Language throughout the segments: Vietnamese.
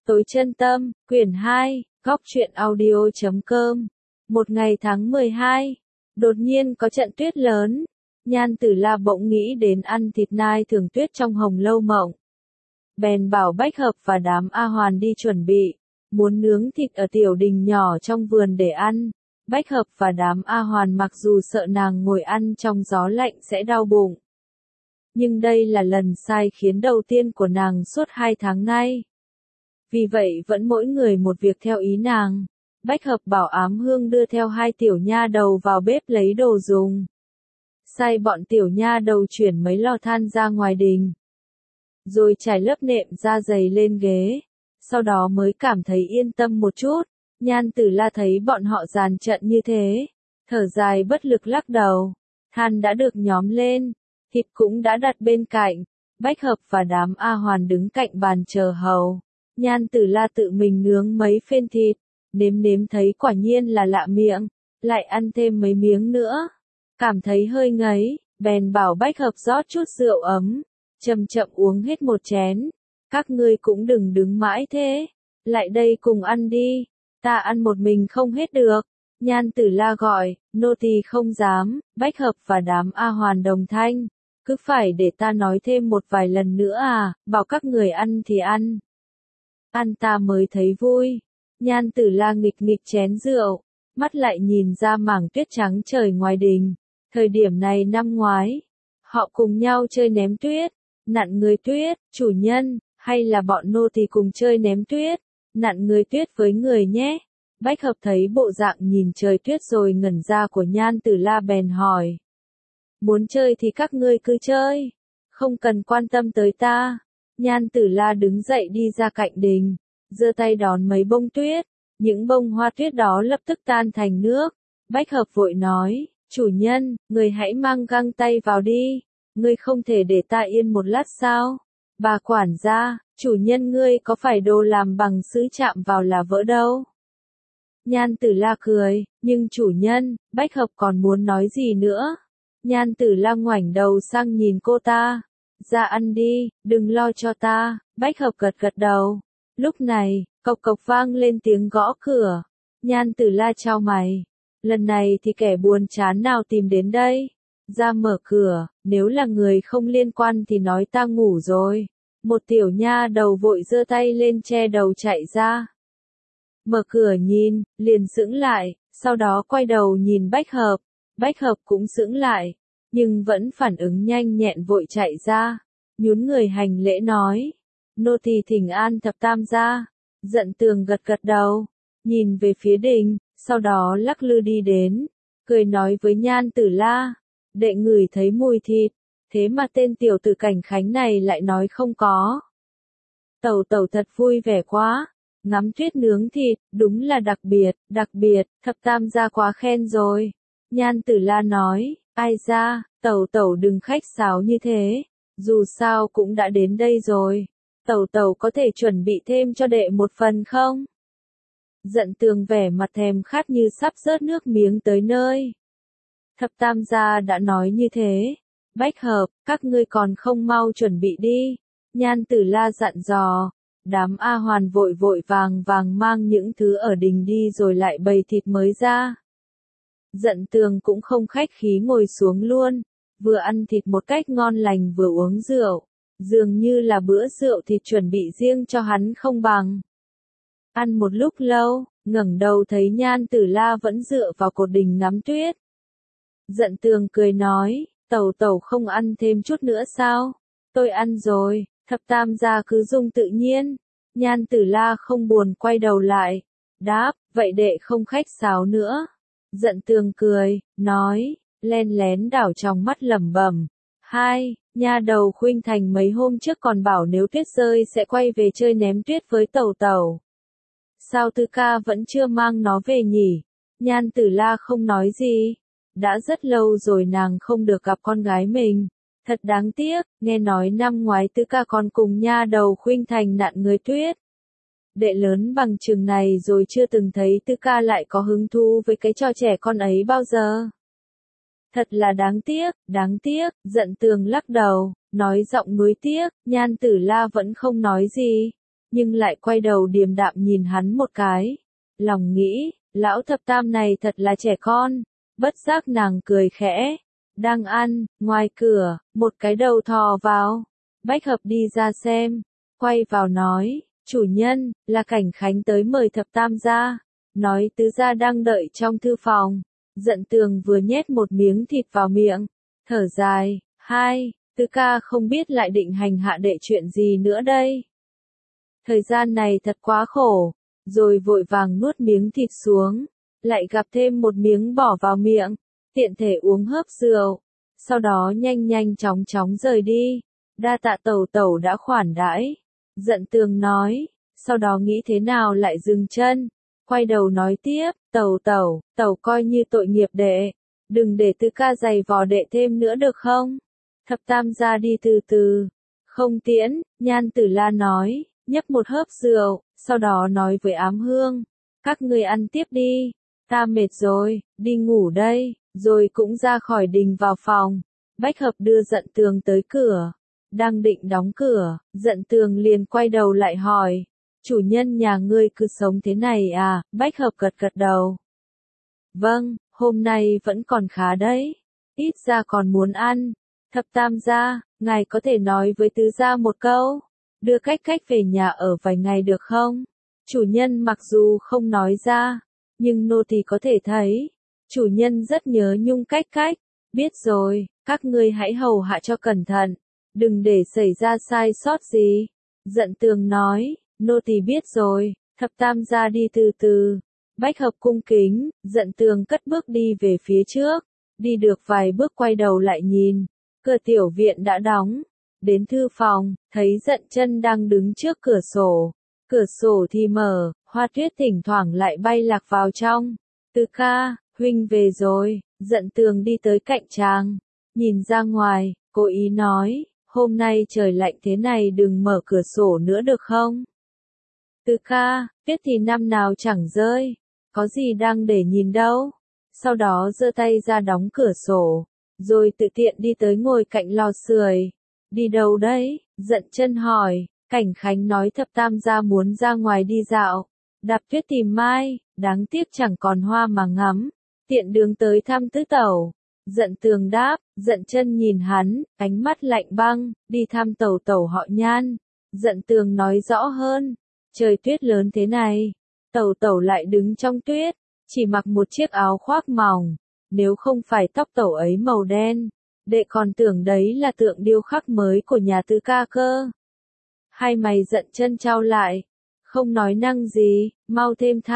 Tối chân tâm, quyển 2, góc truyện audio.com. Một ngày tháng 12, đột nhiên có trận tuyết lớn. Nhan Tử La bỗng nghĩ đến ăn thịt nai thường tuyết trong Hồng Lâu Mộng. Bèn bảo Bách Hợp và đám A Hoàn đi chuẩn bị, muốn nướng thịt ở tiểu đình nhỏ trong vườn để ăn. Bách Hợp và đám A Hoàn mặc dù sợ nàng ngồi ăn trong gió lạnh sẽ đau bụng, nhưng đây là lần sai khiến đầu tiên của nàng suốt 2 tháng nay. Vì vậy vẫn mỗi người một việc theo ý nàng. Bách Hợp bảo Ám Hương đưa theo 2 tiểu nha đầu vào bếp lấy đồ dùng. Sai bọn tiểu nha đầu chuyển mấy lò than ra ngoài đình, rồi trải lớp nệm da dày lên ghế. Sau đó mới cảm thấy yên tâm một chút. Nhan Tử La thấy bọn họ dàn trận như thế, thở dài bất lực lắc đầu. Than đã được nhóm lên, thịt cũng đã đặt bên cạnh. Bách Hợp và đám A Hoàn đứng cạnh bàn chờ hầu. Nhan Tử La tự mình nướng mấy phên thịt, nếm thấy quả nhiên là lạ miệng, lại ăn thêm mấy miếng nữa. Cảm thấy hơi ngấy, bèn bảo Bách Hợp rót chút rượu ấm, chậm chậm uống hết một chén. Các ngươi cũng đừng đứng mãi thế, lại đây cùng ăn đi, ta ăn một mình không hết được. Nhan Tử La gọi, nô tỳ không dám. Bách Hợp và đám A Hoàn đồng thanh, cứ phải để ta nói thêm một vài lần nữa à, bảo các người ăn thì ăn. Ăn ta mới thấy vui. Nhan Tử La nghịch chén rượu, mắt lại nhìn ra mảng tuyết trắng trời ngoài đình. Thời điểm này năm ngoái, họ cùng nhau chơi ném tuyết, nặn người tuyết. Chủ nhân, hay là bọn nô tỳ cùng chơi ném tuyết, nặn người tuyết với người nhé. Bách Hợp thấy bộ dạng nhìn trời tuyết rồi ngẩn ra của Nhan Tử La bèn hỏi. Muốn chơi thì các ngươi cứ chơi, không cần quan tâm tới ta. Nhan Tử La đứng dậy đi ra cạnh đình, giơ tay đón mấy bông tuyết. Những bông hoa tuyết đó lập tức tan thành nước. Bách Hợp vội nói, chủ nhân, người hãy mang găng tay vào đi, ngươi không thể để ta yên một lát sao? Bà quản gia, chủ nhân ngươi có phải đồ làm bằng sứ chạm vào là vỡ đâu. Nhan Tử La cười, nhưng chủ nhân. Bách Hợp còn muốn nói gì nữa. Nhan Tử La ngoảnh đầu sang nhìn cô ta. Ra ăn đi, đừng lo cho ta. Bách Hợp gật đầu. Lúc này, cộc cộc vang lên tiếng gõ cửa. Nhan Tử La chau mày. Lần này thì kẻ buồn chán nào tìm đến đây? Ra mở cửa, nếu là người không liên quan thì nói ta ngủ rồi. Một tiểu nha đầu vội giơ tay lên che đầu chạy ra. Mở cửa nhìn, liền sững lại, sau đó quay đầu nhìn Bách Hợp. Bách Hợp cũng sững lại, nhưng vẫn phản ứng nhanh nhẹn vội chạy ra, nhún người hành lễ nói. Nô tỳ thỉnh an thập tam gia. Dận Tường gật đầu, nhìn về phía đình, sau đó lắc lư đi đến, cười nói với Nhan Tử La. Đệ ngửi thấy mùi thịt, thế mà tên tiểu tử Cảnh Khánh này lại nói không có. Tẩu tẩu thật vui vẻ quá, ngắm tuyết nướng thịt, đúng là đặc biệt, thập tam gia quá khen rồi. Nhan Tử La nói, ai ra, tẩu tẩu đừng khách sáo như thế, dù sao cũng đã đến đây rồi. Tẩu tẩu có thể chuẩn bị thêm cho đệ một phần không? Dận Tường vẻ mặt thèm khát như sắp rớt nước miếng tới nơi. Thập tam gia đã nói như thế. Bách Hợp, các ngươi còn không mau chuẩn bị đi. Nhan Tử La dặn dò. Đám A Hoàn vội vàng mang những thứ ở đình đi rồi lại bày thịt mới ra. Dận Tường cũng không khách khí ngồi xuống luôn, vừa ăn thịt một cách ngon lành vừa uống rượu. Dường như là bữa rượu thịt chuẩn bị riêng cho hắn không bằng. Ăn một lúc lâu, ngẩng đầu thấy Nhan Tử La vẫn dựa vào cột đình ngắm tuyết. Dận Tường cười nói, tẩu tẩu không ăn thêm chút nữa sao? Tôi ăn rồi. Thập tam gia cứ dung tự nhiên. Nhan Tử La không buồn quay đầu lại. Đáp, vậy đệ không khách sáo nữa. Dận Tường cười, nói, len lén đảo trong mắt lẩm bẩm. Nha đầu Khuynh Thành mấy hôm trước còn bảo nếu tuyết rơi sẽ quay về chơi ném tuyết với tẩu tẩu. Sao Tư ca vẫn chưa mang nó về nhỉ? Nhan Tử La không nói gì. Đã rất lâu rồi nàng không được gặp con gái mình. Thật đáng tiếc, nghe nói năm ngoái Tư ca còn cùng nha đầu Khuynh Thành nặn người tuyết. Đệ lớn bằng chừng này rồi chưa từng thấy Tư ca lại có hứng thú với cái trò trẻ con ấy bao giờ. Thật là đáng tiếc. Dận Tường lắc đầu, nói giọng nuối tiếc. Nhan Tử La vẫn không nói gì. nhưng lại quay đầu điềm đạm nhìn hắn một cái. Lòng nghĩ, lão thập tam này thật là trẻ con, bất giác nàng cười khẽ. Đang ăn, ngoài cửa, một cái đầu thò vào. Bách Hợp đi ra xem, quay vào nói, chủ nhân, là Cảnh Khánh tới mời thập tam ra. Nói tứ gia đang đợi trong thư phòng. Dận Tường vừa nhét một miếng thịt vào miệng, thở dài, tứ ca không biết lại định hành hạ đệ chuyện gì nữa đây. Thời gian này thật quá khổ, rồi vội vàng nuốt miếng thịt xuống, lại gặp thêm một miếng bỏ vào miệng, tiện thể uống hớp rượu, sau đó nhanh nhanh chóng chóng rời đi. Đa tạ tẩu tẩu đã khoản đãi. Dận Tường nói, sau đó nghĩ thế nào lại dừng chân, quay đầu nói tiếp, tẩu coi như tội nghiệp đệ, đừng để tứ ca giày vò đệ thêm nữa được không? Thập tam ra đi từ từ, không tiễn. Nhan Tử La nói, nhấp một hớp rượu, sau đó nói với Ám Hương, các ngươi ăn tiếp đi, ta mệt rồi, đi ngủ đây, rồi cũng ra khỏi đình vào phòng. Bách Hợp đưa Dận Tường tới cửa, đang định đóng cửa, Dận Tường liền quay đầu lại hỏi, chủ nhân nhà ngươi cứ sống thế này à? Bách Hợp gật gật đầu. Vâng, hôm nay vẫn còn khá đấy, ít ra còn muốn ăn. Thập tam gia, ngài có thể nói với tứ gia một câu, đưa cách về nhà ở vài ngày được không? Chủ nhân mặc dù không nói ra, nhưng nô tỳ có thể thấy, chủ nhân rất nhớ Nhung cách. Biết rồi, các ngươi hãy hầu hạ cho cẩn thận, đừng để xảy ra sai sót gì. Dận Tường nói, nô tỳ biết rồi. Thập tam gia đi từ từ. Bách Hợp cung kính, Dận Tường cất bước đi về phía trước, đi được vài bước quay đầu lại nhìn, cửa tiểu viện đã đóng. Đến thư phòng, thấy Dận Chân đang đứng trước cửa sổ thì mở, hoa tuyết thỉnh thoảng lại bay lạc vào trong. Tứ ca, huynh về rồi. Dận Tường đi tới cạnh chàng, nhìn ra ngoài, cố ý nói, hôm nay trời lạnh thế này đừng mở cửa sổ nữa được không? Tứ ca, tuyết thì năm nào chẳng rơi, có gì đang để nhìn đâu. Sau đó giơ tay ra đóng cửa sổ, rồi tự tiện đi tới ngồi cạnh lò sưởi. Đi đâu đấy? Dận Chân hỏi. Cảnh Khánh nói thập tam gia muốn ra ngoài đi dạo, đạp tuyết tìm mai, đáng tiếc chẳng còn hoa mà ngắm, tiện đường tới thăm tứ tẩu. Dận Tường đáp. Dận Chân nhìn hắn, ánh mắt lạnh băng, đi thăm tẩu họ Nhan. Dận Tường nói rõ hơn, trời tuyết lớn thế này, tẩu lại đứng trong tuyết, chỉ mặc một chiếc áo khoác mỏng, nếu không phải tóc tẩu ấy màu đen, đệ còn tưởng đấy là tượng điêu khắc mới của nhà tứ ca cơ. Hai mày Dận Chân chau lại, không nói năng gì, mau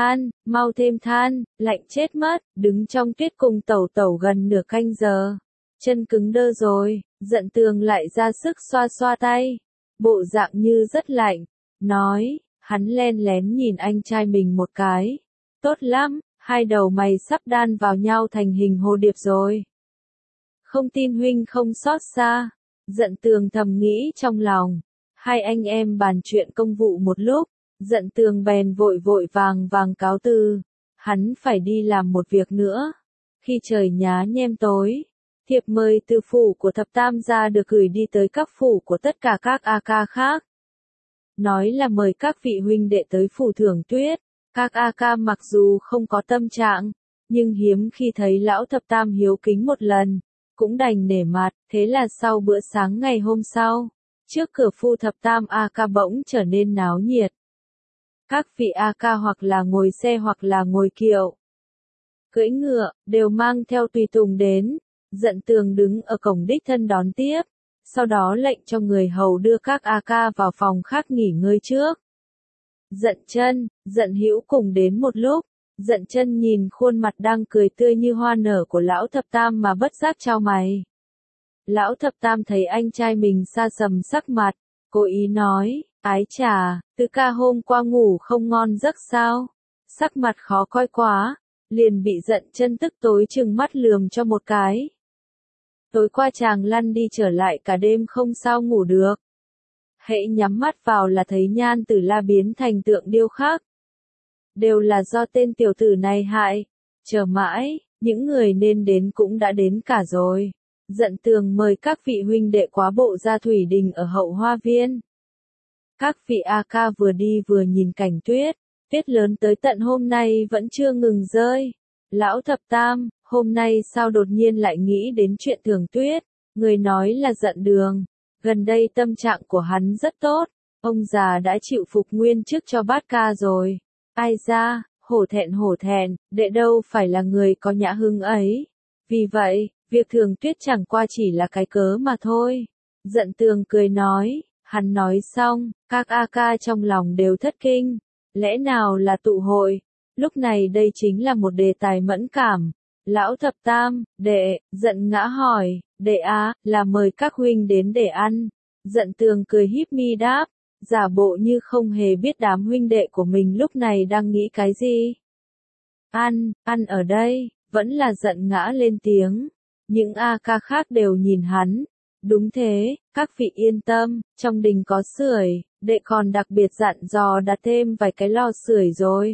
thêm than, lạnh chết mất, đứng trong tuyết cùng tẩu gần nửa canh giờ, chân cứng đơ rồi. Dận Tường lại ra sức xoa xoa tay, bộ dạng như rất lạnh, nói, hắn len lén nhìn anh trai mình một cái, tốt lắm, hai đầu mày sắp đan vào nhau thành hình hồ điệp rồi. Không tin huynh không xót xa. Dận Tường thầm nghĩ trong lòng. Hai anh em bàn chuyện công vụ một lúc, Dận Tường bèn vội vàng cáo từ, hắn phải đi làm một việc nữa. Khi trời nhá nhem tối, thiệp mời từ phủ của thập tam gia được gửi đi tới các phủ của tất cả các a ca khác. Nói là mời các vị huynh đệ tới phủ thưởng tuyết. Các a ca mặc dù không có tâm trạng, nhưng hiếm khi thấy lão thập tam hiếu kính một lần, cũng đành nể mặt. Thế là sau bữa sáng ngày hôm sau, trước cửa phu thập tam a ca bỗng trở nên náo nhiệt. Các vị a ca hoặc là ngồi xe hoặc là ngồi kiệu, cưỡi ngựa, đều mang theo tùy tùng đến. Dận Tường đứng ở cổng đích thân đón tiếp, sau đó lệnh cho người hầu đưa các a ca vào phòng khác nghỉ ngơi trước. Dận Chân, Dận Hữu cùng đến một lúc. Dận Chân nhìn khuôn mặt đang cười tươi như hoa nở của lão thập tam mà bất giác chau mày. Lão thập tam thấy anh trai mình xa sầm sắc mặt, cố ý nói, ái chà, tứ ca hôm qua ngủ không ngon giấc sao? Sắc mặt khó coi quá, liền bị Dận Chân tức tối trừng mắt lườm cho một cái. Tối qua chàng lăn đi trở lại cả đêm không sao ngủ được. Hễ nhắm mắt vào là thấy Nhan Tử La biến thành tượng điêu khắc. Đều là do tên tiểu tử này hại. Chờ mãi, những người nên đến cũng đã đến cả rồi. Dận Tường mời các vị huynh đệ quá bộ ra thủy đình ở hậu hoa viên. Các vị A ca vừa đi vừa nhìn cảnh tuyết. Tuyết lớn tới tận hôm nay vẫn chưa ngừng rơi. Lão thập tam, hôm nay sao đột nhiên lại nghĩ đến chuyện Thường Tuyết? Người nói là giận Đường. Gần đây tâm trạng của hắn rất tốt. Ông già đã chịu phục nguyên chức cho Bát ca rồi. Ai ra, hổ thẹn, đệ đâu phải là người có nhã hứng ấy. Vì vậy, việc Thường Tuyết chẳng qua chỉ là cái cớ mà thôi. Giận Tường cười nói, hắn nói xong, các A ca trong lòng đều thất kinh. Lẽ nào là tụ hội? Lúc này đây chính là một đề tài mẫn cảm. Lão thập tam, đệ, giận ngã hỏi, đệ á, là mời các huynh đến để ăn. Giận Tường cười híp mi đáp, giả bộ như không hề biết đám huynh đệ của mình lúc này đang nghĩ cái gì. Ăn ở đây, vẫn là giận ngã lên tiếng. Những A ca khác đều nhìn hắn. Đúng thế, các vị yên tâm, trong đình có sưởi, đệ còn đặc biệt dặn dò đặt thêm vài cái lò sưởi rồi.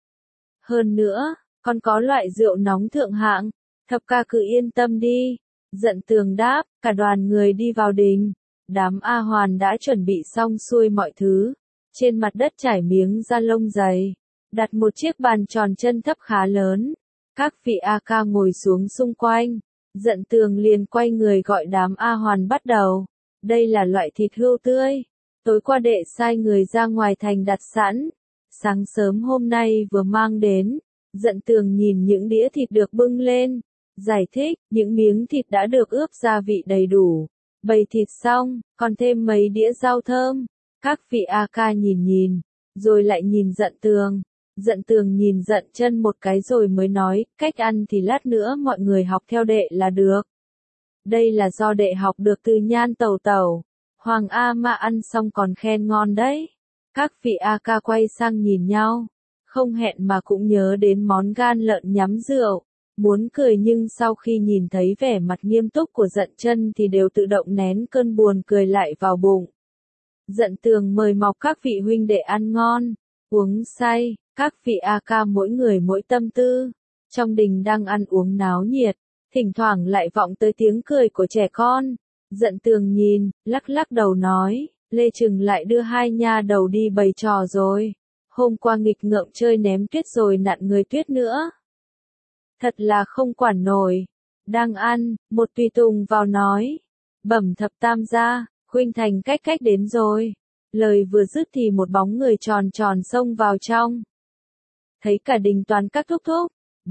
Hơn nữa, còn có loại rượu nóng thượng hạng, thập ca cứ yên tâm đi. Giận Tường đáp, cả đoàn người đi vào đình. Đám A hoàn đã chuẩn bị xong xuôi mọi thứ. Trên mặt đất trải miếng da lông dày. Đặt một chiếc bàn tròn chân thấp khá lớn. Các vị A ca ngồi xuống xung quanh. Giận Tường liền quay người gọi đám A hoàn bắt đầu. Đây là loại thịt hươu tươi. Tối qua đệ sai người ra ngoài thành đặt sẵn. Sáng sớm hôm nay vừa mang đến. Giận Tường nhìn những đĩa thịt được bưng lên. Giải thích, những miếng thịt đã được ướp gia vị đầy đủ. Bày thịt xong, còn thêm mấy đĩa rau thơm. Các vị A ca nhìn, rồi lại nhìn Giận Tường. Giận Tường nhìn Giận Chân một cái rồi mới nói, cách ăn thì lát nữa mọi người học theo đệ là được. Đây là do đệ học được từ Nhan tẩu tẩu. Hoàng A Mã ăn xong còn khen ngon đấy. Các vị A ca quay sang nhìn nhau. Không hẹn mà cũng nhớ đến món gan lợn nhắm rượu. Muốn cười nhưng sau khi nhìn thấy vẻ mặt nghiêm túc của Giận Chân thì đều tự động nén cơn buồn cười lại vào bụng. Giận Tường mời mọc các vị huynh đệ ăn ngon, uống say, các vị A ca mỗi người mỗi tâm tư. Trong đình đang ăn uống náo nhiệt, thỉnh thoảng lại vọng tới tiếng cười của trẻ con. Giận Tường nhìn, lắc lắc đầu nói, Lê Trừng lại đưa hai nha đầu đi bày trò rồi. Hôm qua nghịch ngợm chơi ném tuyết rồi nặn người tuyết nữa. Thật là không quản nổi. Đang ăn, một tùy tùng vào nói. Bẩm thập tam gia, Khuynh Thành cách đến rồi. Lời vừa dứt thì một bóng người tròn tròn xông vào trong. Thấy cả đình toàn các thúc thúc.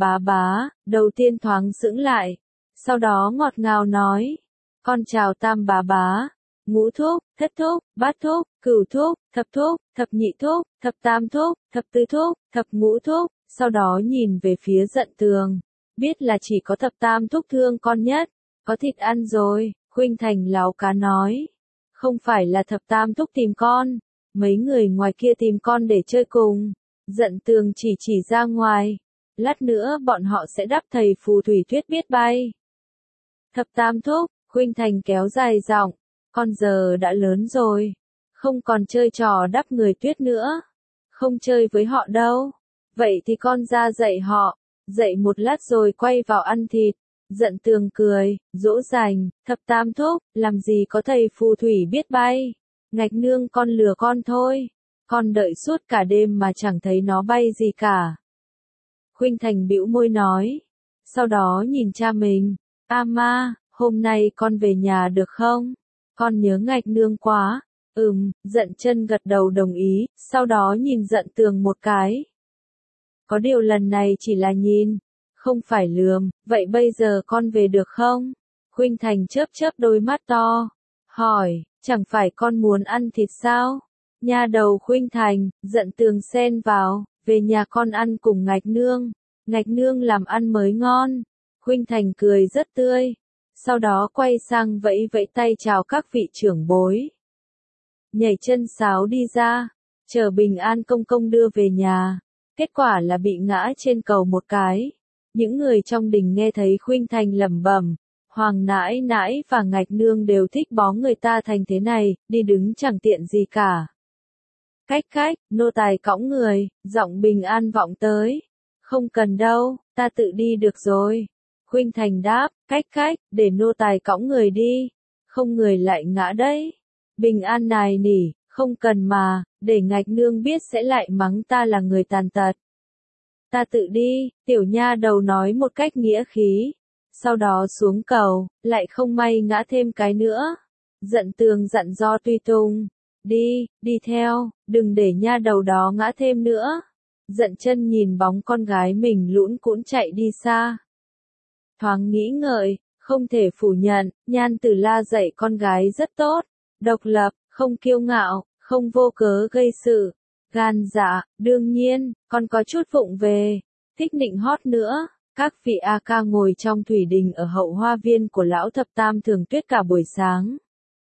Bá, đầu tiên thoáng sững lại. Sau đó ngọt ngào nói. Con chào tam bá. Ngũ thúc, thất thúc, bát thúc, cửu thúc, thập nhị thúc, thập tam thúc, thập tứ thúc, thập ngũ thúc. Sau đó nhìn về phía Giận Tường. Biết là chỉ có thập tam thúc thương con nhất. Có thịt ăn rồi, Khuynh Thành láo cá nói. Không phải là thập tam thúc tìm con. Mấy người ngoài kia tìm con để chơi cùng. Giận Tường chỉ ra ngoài. Lát nữa bọn họ sẽ đắp thầy phù thủy tuyết biết bay. Thập tam thúc, Khuynh Thành kéo dài giọng. Con giờ đã lớn rồi. Không còn chơi trò đắp người tuyết nữa. Không chơi với họ đâu. Vậy thì con ra dạy họ. Dạy một lát rồi quay vào ăn thịt. Giận Tường cười, dỗ dành, thập tam thúc, làm gì có thầy phù thủy biết bay. Ngạch nương con lừa con thôi. Con đợi suốt cả đêm mà chẳng thấy nó bay gì cả. Khuynh Thành bĩu môi nói. Sau đó nhìn cha mình. A ma, hôm nay con về nhà được không? Con nhớ Ngạch nương quá. Giận Chân gật đầu đồng ý, sau đó nhìn Giận Tường một cái. Có điều lần này chỉ là nhìn, không phải lườm, vậy bây giờ con về được không? Khuynh Thành chớp đôi mắt to, hỏi, chẳng phải con muốn ăn thịt sao? Nha đầu Khuynh Thành, Giận Tường xen vào, về nhà con ăn cùng Ngạch nương làm ăn mới ngon. Khuynh Thành cười rất tươi, sau đó quay sang vẫy tay chào các vị trưởng bối. Nhảy chân sáo đi ra, chờ Bình An công công đưa về nhà. Kết quả là bị ngã trên cầu một cái. Những người trong đình nghe thấy Khuynh Thành lẩm bẩm, Hoàng nãi nãi và Ngạch nương đều thích bó người ta thành thế này, đi đứng chẳng tiện gì cả. Cách, nô tài cõng người, giọng Bình An vọng tới. Không cần đâu, ta tự đi được rồi. Khuynh Thành đáp, cách, để nô tài cõng người đi. Không người lại ngã đấy. Bình An nài nỉ, Không cần mà, để Ngạch Nương biết sẽ lại mắng ta là người tàn tật. Ta tự đi, tiểu nha đầu nói một cách nghĩa khí. Sau đó xuống cầu, lại không may ngã thêm cái nữa. Dận Tường dặn dò Tùy Tùng. Đi theo, đừng để nha đầu đó ngã thêm nữa. Dận Chân nhìn bóng con gái mình lũn cũn chạy đi xa. Thoáng nghĩ ngợi, không thể phủ nhận, Nhan Tử La dạy con gái rất tốt. Độc lập, không kiêu ngạo, không vô cớ gây sự. Gan dạ, đương nhiên, còn có chút vụng về, thích nịnh hót nữa. Các vị A ca ngồi trong thủy đình ở hậu hoa viên của lão thập tam Thường Tuyết cả buổi sáng.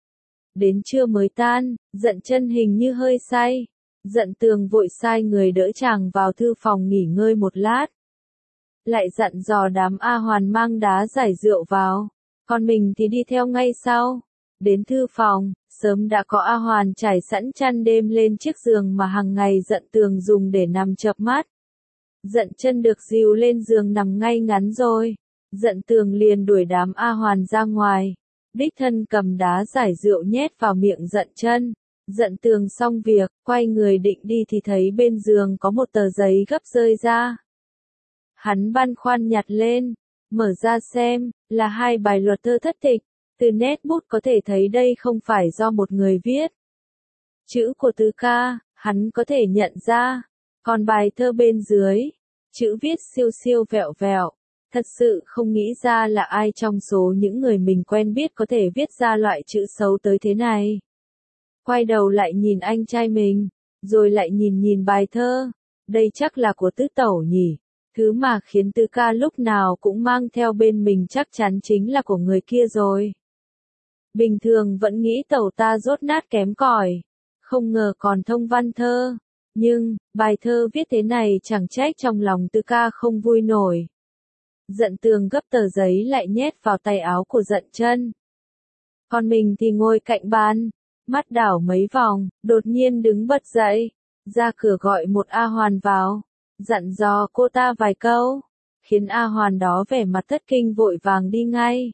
Đến trưa mới tan, Dận Chân hình như hơi say. Dận Tường vội sai người đỡ chàng vào thư phòng nghỉ ngơi một lát. Lại dặn dò đám A Hoàn mang đá giải rượu vào. Còn mình thì đi theo ngay sau. Đến thư phòng, sớm đã có A Hoàn trải sẵn chăn đêm lên chiếc giường mà hàng ngày Dận Tường dùng để nằm chợp mắt. Dận Chân được dìu lên giường nằm ngay ngắn rồi. Dận Tường liền đuổi đám A Hoàn ra ngoài. Đích thân cầm đá giải rượu nhét vào miệng Dận Chân. Dận Tường xong việc, quay người định đi thì thấy bên giường có một tờ giấy gấp rơi ra. Hắn băn khoăn nhặt lên, mở ra xem, là 2 bài luật thơ thất tịch. Từ nét bút có thể thấy đây không phải do một người viết. Chữ của Tứ ca, hắn có thể nhận ra. Còn bài thơ bên dưới, chữ viết siêu siêu vẹo vẹo. Thật sự không nghĩ ra là ai trong số những người mình quen biết có thể viết ra loại chữ xấu tới thế này. Quay đầu lại nhìn anh trai mình, rồi lại nhìn bài thơ. Đây chắc là của Tứ tẩu nhỉ. Thứ mà khiến Tứ ca lúc nào cũng mang theo bên mình chắc chắn chính là của người kia rồi. Bình thường vẫn nghĩ tẩu ta dốt nát kém cỏi, không ngờ còn thông văn thơ. Nhưng, bài thơ viết thế này chẳng trách trong lòng Tứ ca không vui nổi. Dận Tường gấp tờ giấy lại nhét vào tay áo của Dận Chân. Còn mình thì ngồi cạnh bàn, mắt đảo mấy vòng, đột nhiên đứng bật dậy, ra cửa gọi một A Hoàn vào, dặn dò cô ta vài câu, khiến A Hoàn đó vẻ mặt thất kinh vội vàng đi ngay.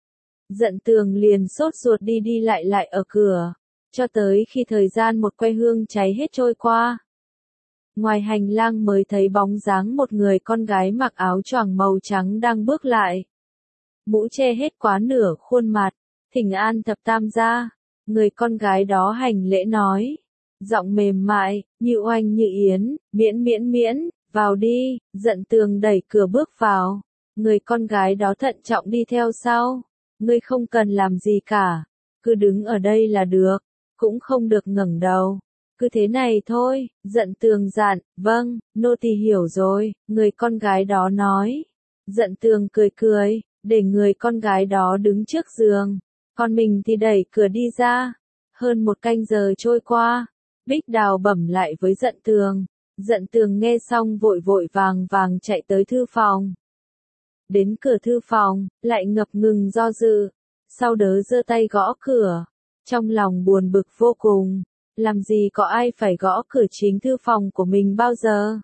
Dận Tường liền sốt ruột đi lại ở cửa, cho tới khi thời gian một que hương cháy hết trôi qua. Ngoài hành lang mới thấy bóng dáng một người con gái mặc áo choàng màu trắng đang bước lại. Mũ che hết quá nửa khuôn mặt, thỉnh an thập tam gia. Người con gái đó hành lễ nói, giọng mềm mại, như oanh như yến, miễn, vào đi. Dận Tường đẩy cửa bước vào. Người con gái đó thận trọng đi theo sau. Ngươi không cần làm gì cả, cứ đứng ở đây là được, cũng không được ngẩng đầu. Cứ thế này thôi. Dận Tường dặn, vâng, nô tỳ hiểu rồi. Người con gái đó nói. Dận Tường cười, để người con gái đó đứng trước giường. Còn mình thì đẩy cửa đi ra. Hơn 1 canh giờ trôi qua, Bích Đào bẩm lại với Dận Tường. Dận Tường nghe xong vội vàng chạy tới thư phòng. Đến cửa thư phòng, lại ngập ngừng do dự. Sau đó giơ tay gõ cửa. Trong lòng buồn bực vô cùng. Làm gì có ai phải gõ cửa chính thư phòng của mình bao giờ?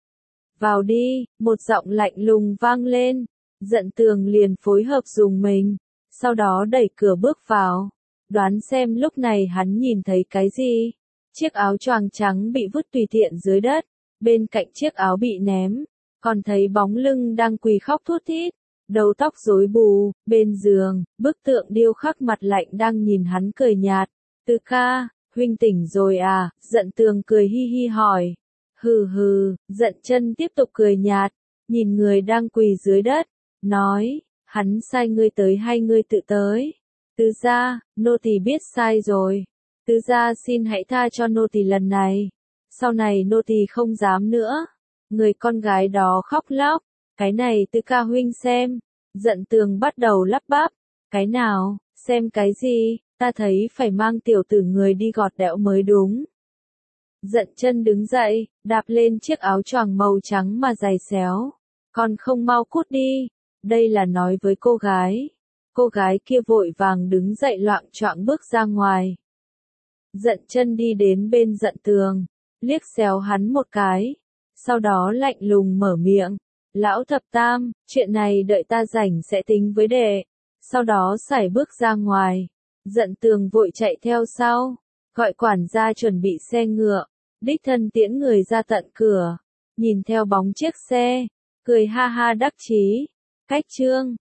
Vào đi, một giọng lạnh lùng vang lên. Dận Tường liền phối hợp dùng mình. Sau đó đẩy cửa bước vào. Đoán xem lúc này hắn nhìn thấy cái gì? Chiếc áo choàng trắng bị vứt tùy tiện dưới đất. Bên cạnh chiếc áo bị ném, còn thấy bóng lưng đang quỳ khóc thút thít, đầu tóc rối bù. Bên giường, bức tượng điêu khắc mặt lạnh đang nhìn hắn cười nhạt. Tứ ca, huynh tỉnh rồi à? Dận Tường cười hi hi hỏi. Hừ, Dận Chân tiếp tục cười nhạt, nhìn người đang quỳ dưới đất, nói, hắn sai ngươi tới hay ngươi tự tới? Tứ gia, nô tỳ biết sai rồi. Tứ gia xin hãy tha cho nô tỳ lần này. Sau này nô tỳ không dám nữa. Người con gái đó khóc lóc. Cái này Tứ ca huynh xem. Dận Tường bắt đầu lắp bắp. Cái nào, xem cái gì, ta thấy phải mang tiểu tử người đi gọt đẽo mới đúng. Dận Chân đứng dậy, đạp lên chiếc áo choàng màu trắng mà giày xéo. Còn không mau cút đi. Đây là nói với cô gái. Cô gái kia vội vàng đứng dậy loạng choạng bước ra ngoài. Dận Chân đi đến bên Dận Tường, liếc xéo hắn một cái. Sau đó lạnh lùng mở miệng. Lão thập tam, chuyện này đợi ta rảnh sẽ tính với đệ. Sau đó sải bước ra ngoài. Dận Tường vội chạy theo sau. gọi quản gia chuẩn bị xe ngựa, đích thân tiễn người ra tận cửa, nhìn theo bóng chiếc xe, cười ha ha đắc chí. Cách chương